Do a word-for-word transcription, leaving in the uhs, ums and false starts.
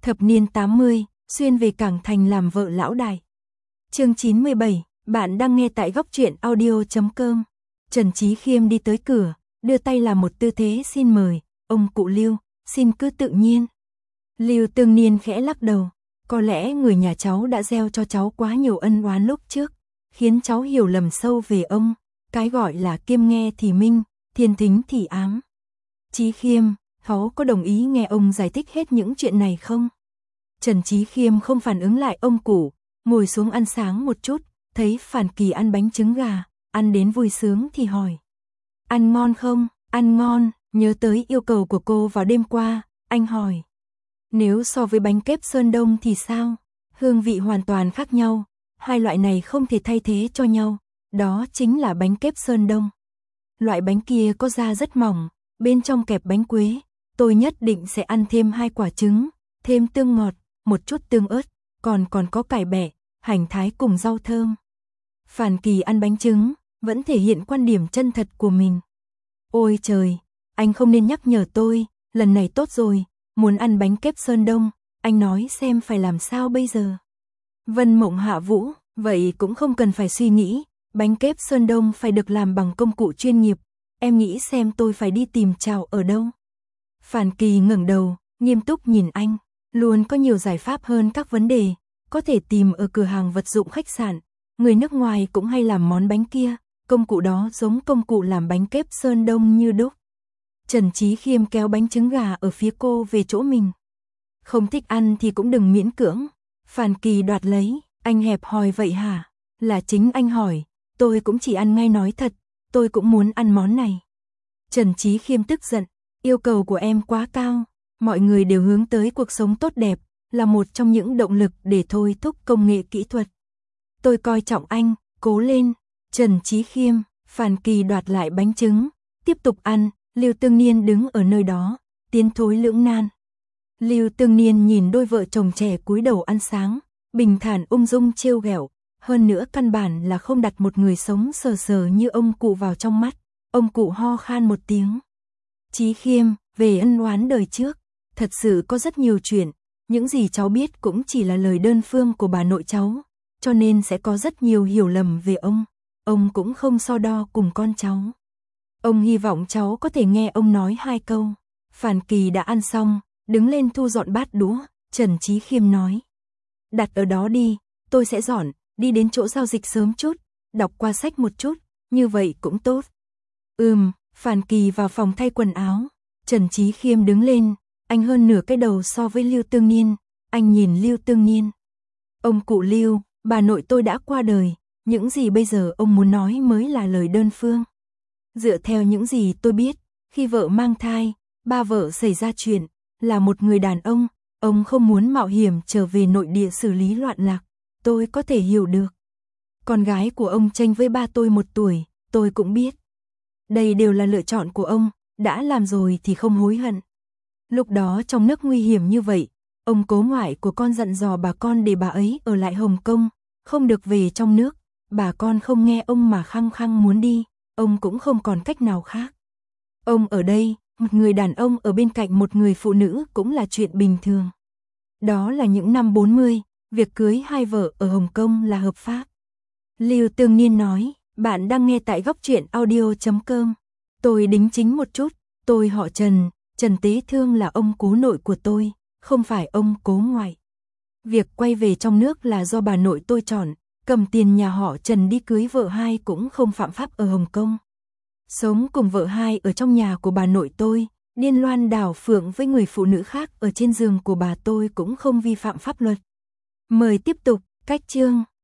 Thập niên tám mươi, xuyên về Cảng Thành làm vợ lão đại. Chương chín mươi bảy, bạn đang nghe tại góc truyện audio chấm com. Trần Chí Khiêm đi tới cửa, đưa tay làm một tư thế xin mời, ông cụ Lưu, xin cứ tự nhiên. Lưu Tương Niên khẽ lắc đầu, có lẽ người nhà cháu đã gieo cho cháu quá nhiều ân oán lúc trước, khiến cháu hiểu lầm sâu về ông, cái gọi là kiêm nghe thì minh, thiên thính thì ám. Chí Khiêm, cháu có đồng ý nghe ông giải thích hết những chuyện này không? Trần Chí Khiêm không phản ứng lại ông cụ, ngồi xuống ăn sáng một chút, thấy Phản Kỳ ăn bánh trứng gà, ăn đến vui sướng thì hỏi. Ăn ngon không? Ăn ngon, nhớ tới yêu cầu của cô vào đêm qua, anh hỏi. Nếu so với bánh kép Sơn Đông thì sao? Hương vị hoàn toàn khác nhau, hai loại này không thể thay thế cho nhau, đó chính là bánh kép Sơn Đông. Loại bánh kia có da rất mỏng, bên trong kẹp bánh quế, tôi nhất định sẽ ăn thêm hai quả trứng, thêm tương ngọt, một chút tương ớt, còn còn có cải bẹ, hành thái cùng rau thơm. Phản Kỳ ăn bánh trứng, vẫn thể hiện quan điểm chân thật của mình. Ôi trời, anh không nên nhắc nhở tôi, lần này tốt rồi, muốn ăn bánh kép Sơn Đông, anh nói xem phải làm sao bây giờ. Vân Mộng hạ vũ, vậy cũng không cần phải suy nghĩ, bánh kép Sơn Đông phải được làm bằng công cụ chuyên nghiệp, em nghĩ xem tôi phải đi tìm chào ở đâu. Phản Kỳ ngẩng đầu, nghiêm túc nhìn anh, luôn có nhiều giải pháp hơn các vấn đề, có thể tìm ở cửa hàng vật dụng khách sạn, người nước ngoài cũng hay làm món bánh kia, công cụ đó giống công cụ làm bánh kép Sơn Đông như đúc. Trần Chí Khiêm kéo bánh trứng gà ở phía cô về chỗ mình. Không thích ăn thì cũng đừng miễn cưỡng. Phản Kỳ đoạt lấy, anh hẹp hòi vậy hả? Là chính anh hỏi, tôi cũng chỉ ăn ngay nói thật, tôi cũng muốn ăn món này. Trần Chí Khiêm tức giận, yêu cầu của em quá cao, mọi người đều hướng tới cuộc sống tốt đẹp, là một trong những động lực để thôi thúc công nghệ kỹ thuật. Tôi coi trọng anh, cố lên. Trần Chí Khiêm, Phản Kỳ đoạt lại bánh trứng, tiếp tục ăn, Lưu Tương Niên đứng ở nơi đó, tiến thối lưỡng nan. Lưu Tương Niên nhìn đôi vợ chồng trẻ cúi đầu ăn sáng, bình thản ung dung trêu ghẹo, hơn nữa căn bản là không đặt một người sống sờ sờ như ông cụ vào trong mắt. Ông cụ ho khan một tiếng. Chí Khiêm, về ân oán đời trước, thật sự có rất nhiều chuyện, những gì cháu biết cũng chỉ là lời đơn phương của bà nội cháu, cho nên sẽ có rất nhiều hiểu lầm về ông. Ông cũng không so đo cùng con cháu. Ông hy vọng cháu có thể nghe ông nói hai câu. Phản Kỳ đã ăn xong, đứng lên thu dọn bát đũa, Trần Chí Khiêm nói. Đặt ở đó đi, tôi sẽ dọn, đi đến chỗ giao dịch sớm chút, đọc qua sách một chút, như vậy cũng tốt. Ừm, Phản Kỳ vào phòng thay quần áo, Trần Chí Khiêm đứng lên, anh hơn nửa cái đầu so với Lưu Tương Niên, anh nhìn Lưu Tương Niên. Ông cụ Lưu, bà nội tôi đã qua đời, những gì bây giờ ông muốn nói mới là lời đơn phương. Dựa theo những gì tôi biết, khi vợ mang thai, ba vợ xảy ra chuyện, là một người đàn ông, ông không muốn mạo hiểm trở về nội địa xử lý loạn lạc, tôi có thể hiểu được. Con gái của ông chênh với ba tôi một tuổi, tôi cũng biết. Đây đều là lựa chọn của ông, đã làm rồi thì không hối hận. Lúc đó trong nước nguy hiểm như vậy, ông cố ngoại của con dặn dò bà con để bà ấy ở lại Hồng Kông, không được về trong nước, bà con không nghe ông mà khăng khăng muốn đi, ông cũng không còn cách nào khác. Ông ở đây, một người đàn ông ở bên cạnh một người phụ nữ cũng là chuyện bình thường. Đó là những năm bốn mươi, việc cưới hai vợ ở Hồng Kông là hợp pháp. Lưu Tương Niên nói, bạn đang nghe tại góc truyện audio chấm com. Tôi đính chính một chút, tôi họ Trần, Trần Tế Thương là ông cố nội của tôi, không phải ông cố ngoại. Việc quay về trong nước là do bà nội tôi chọn, cầm tiền nhà họ Trần đi cưới vợ hai cũng không phạm pháp ở Hồng Kông. Sống cùng vợ hai ở trong nhà của bà nội tôi, điên loan đảo phượng với người phụ nữ khác ở trên giường của bà tôi cũng không vi phạm pháp luật. Mời tiếp tục, cách chương.